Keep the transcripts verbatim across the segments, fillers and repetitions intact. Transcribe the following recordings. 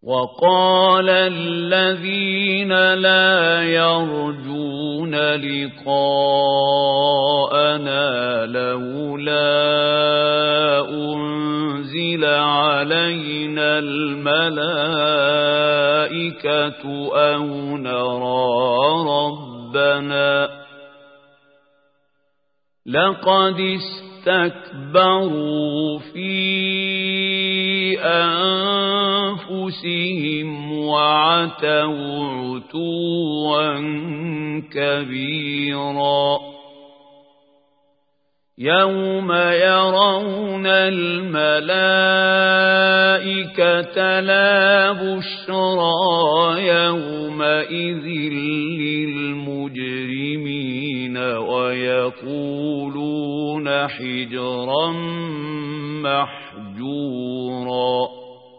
وقال الذين لا يرجون لقاءنا لولا أنزل علينا الملائكة أو نرى ربنا لقد استكبروا في أنفسهم وعتوا عتوا كبيرا يوم يرون الملائكة لا بشرى يومئذ للمجرمين ويقولون حجرا محجورا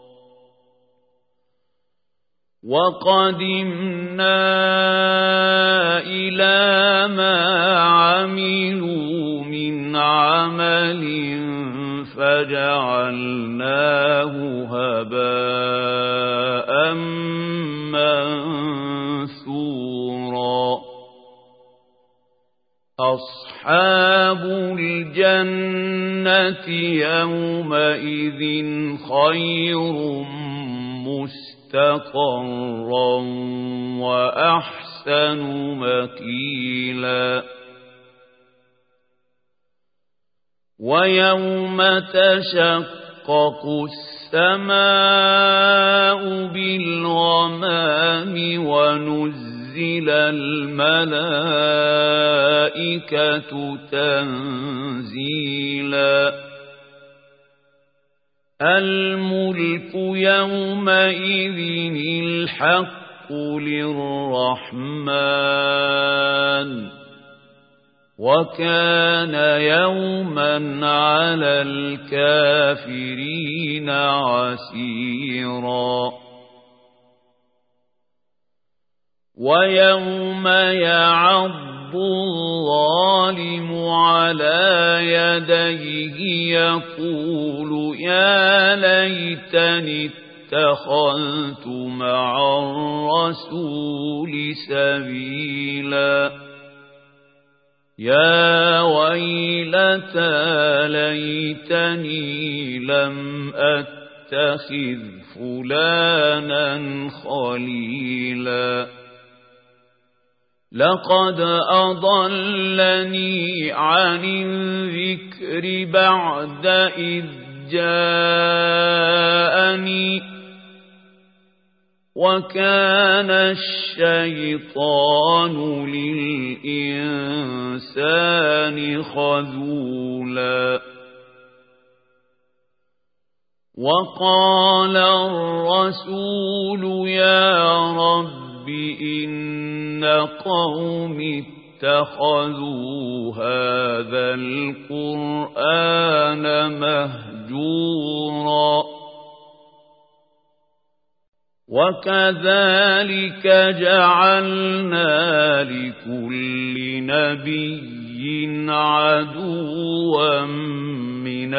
وقدمنا إلى ما عملوا من عمل فجعلناه هباء منثورا أصحاب الجنة يومئذ خير مستقرا وأحسن مقيلا ويوم تشقق السماء بالغمام ونزل الملائكة تنزيلا الملك يومئذ الحق للرحمن وكان يوما على الكافرين عسيرا ويوم يعض الظالم على يديه يقول يا ليتني اتخذت مع الرسول سبيلا يا ويلتى ليتني لم أتخذ فلانا خليلا لقد أضلني عن الذكر بعد إذ جاءني وكان الشيطان للإنسان خذولا وقال الرسول يا رب إن قومي اتخذوا هذا القرآن مهجورا وكذلك جعلنا لكل نبي عدوا من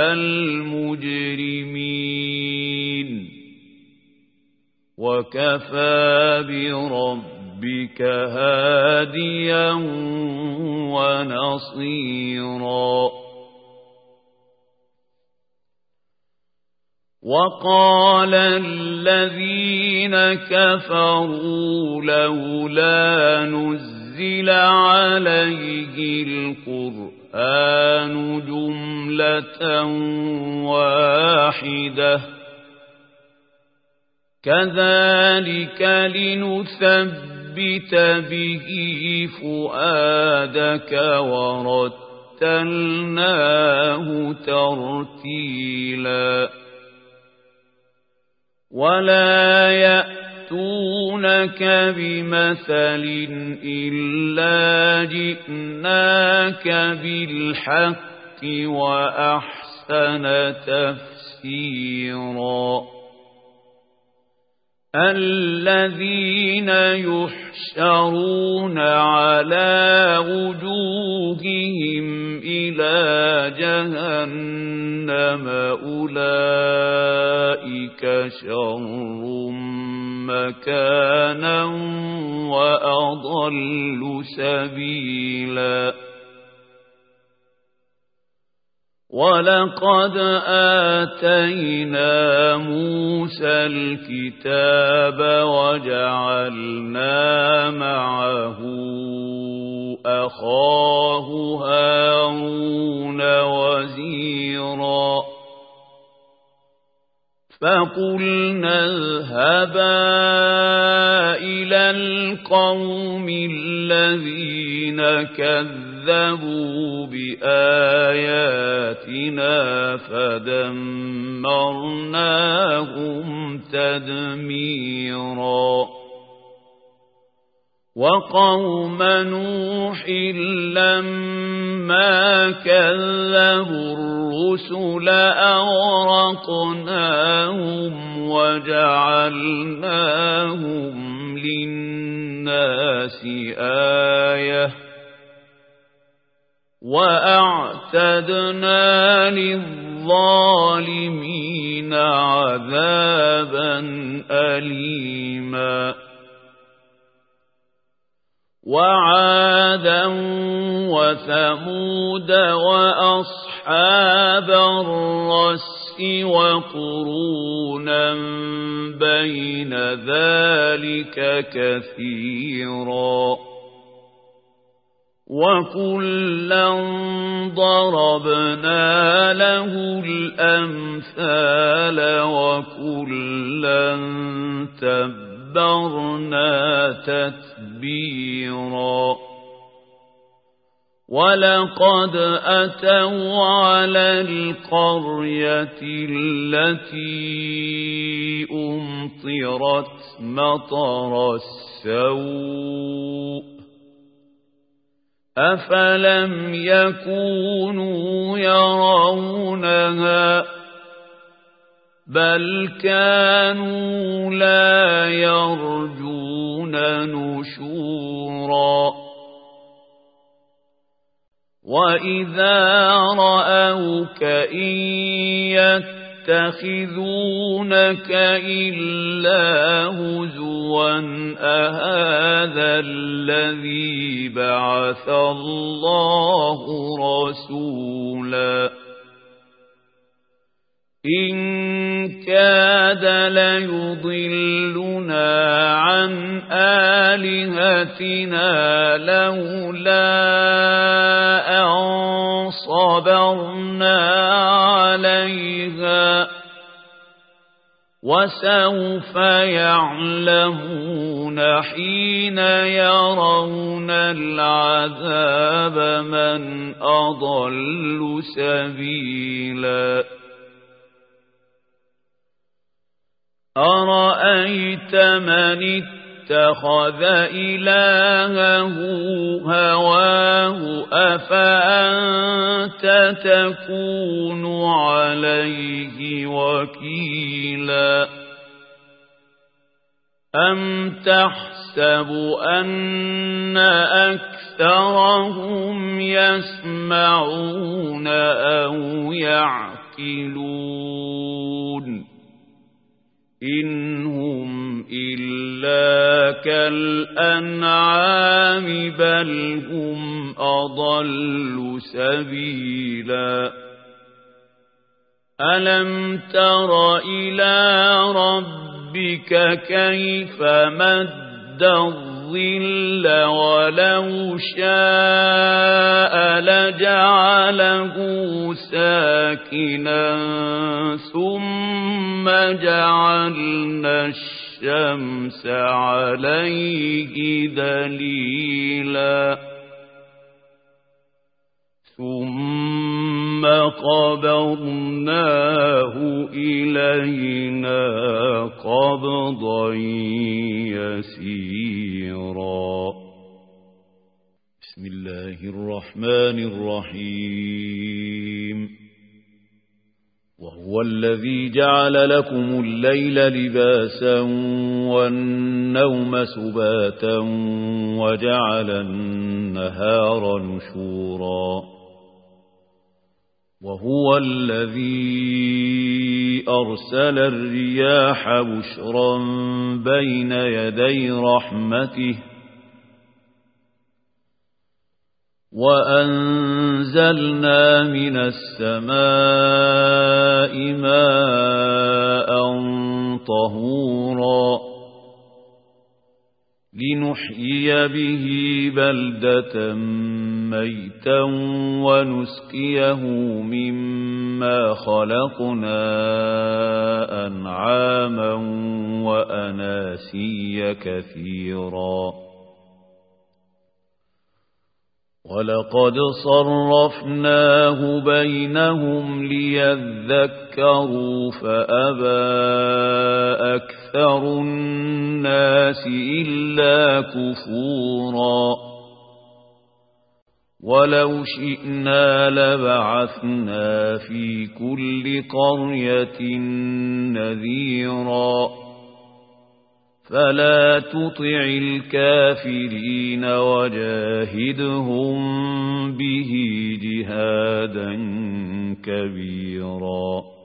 المجرمين وكفى بربك هاديا ونصيرا وقال الذين كفروا لولا نزل عليه القرآن جملة واحدة كذلك لنثبت به فؤادك ورتلناه ترتيلا ولا يأتونك بمثل إلا جئناك بالحق وأحسن تفسيرا الذين يحشرون على وجوههم إلى جهنم أولئك شر مكانا وأضل سبيلا ولقد آتينا موسى الكتاب وجعلنا معه أخاه هارون وزيرا فقلنا اذهبا إلى القوم الذين كذبوا بآياتنا فدمرناهم تدميرا وقوم نوح لما كذبوا الرسل أغرقناهم وجعلناهم للناس آية وأعتدنا للظالمين عذابا أليما وعادا وثمود وأصحاب الرس وقرونا بين ذلك كثيرا وكلا ضربنا له الأمثال وكلا تبرنا تتبيرا ولقد أتوا على القرية التي أمطرت مطر السوء أفلم يكونوا يرونها بل كانوا لا يرجون نشورا وإذا رأوك إن يتخذونك إلا هزوا أهذا الذي بعث الله رسولا إن كاد ليضلنا عن آلهتنا لولا أن صبرنا عليها وسوف يعلمون حين يرون العذاب من أضل سبيلا أرأيت من اتخذ إلهه هواه أفأنت تكون عليه وكيلا أم تحسب أن أكثرهم يسمعون أو يعقلون إن هم إلا كالأنعام بل هم أضل سبيلا ألم تر إلى ربك كيف مد الظل ولو شاء لجعله ساكنا ثم جعلنا الشمس عليه دليلا ثم قبضناه إلينا قبضا يسيرا بسم الله الرحمن الرحيم وهو الذي جعل لكم الليل لباسا والنوم سباتا وجعل النهار نشورا وهو الذي أرسل الرياح بشرا بين يدي رحمته وأنزلنا من السماء ماء طهورا لنحيي به بلدة ميتا ونسقيه مما خلقنا أنعاما وأناسيا كثيرا ولقد صرفناه بينهم ليذكروا فأبى أكثر الناس إلا كفورا ولو شئنا لبعثنا في كل قرية نذيرا فلا تطع الكافرين وجاهدهم به جهادا كبيرا